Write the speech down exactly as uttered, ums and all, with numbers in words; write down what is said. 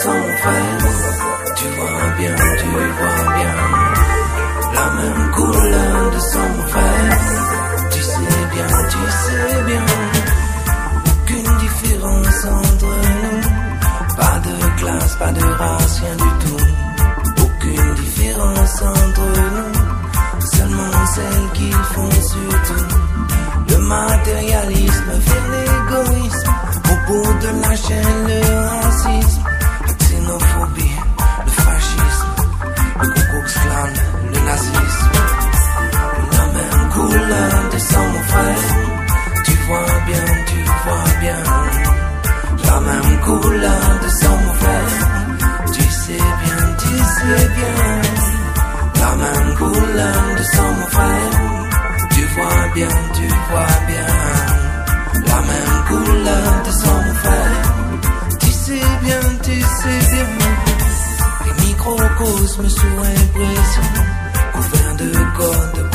sang, mon frère. Tu vois bien, tu vois bien. La même couleur de sang, mon frère. Tu sais bien, tu sais bien. Aucune différence entre nous. Pas de classe, pas de race, rien du tout. Aucune différence entre nous. Seulement celle qu'ils font surtout. Le matérialisme vers l'égoïsme. Au bout de la chaîne, le racisme, la xénophobie, le fascisme, le Ku Klux Klan, le nazisme. La même couleur de sang, mon frère. Tu vois bien, tu vois bien. La même couleur de sang, mon frère. Tu sais bien, tu sais bien. La même couleur de sang, mon frère. Tu vois bien, tu vois bien. La même couleur de sang, mon frère. Tu sais bien, tu sais bien. Les microcosmes sous impression, couverts de codes, de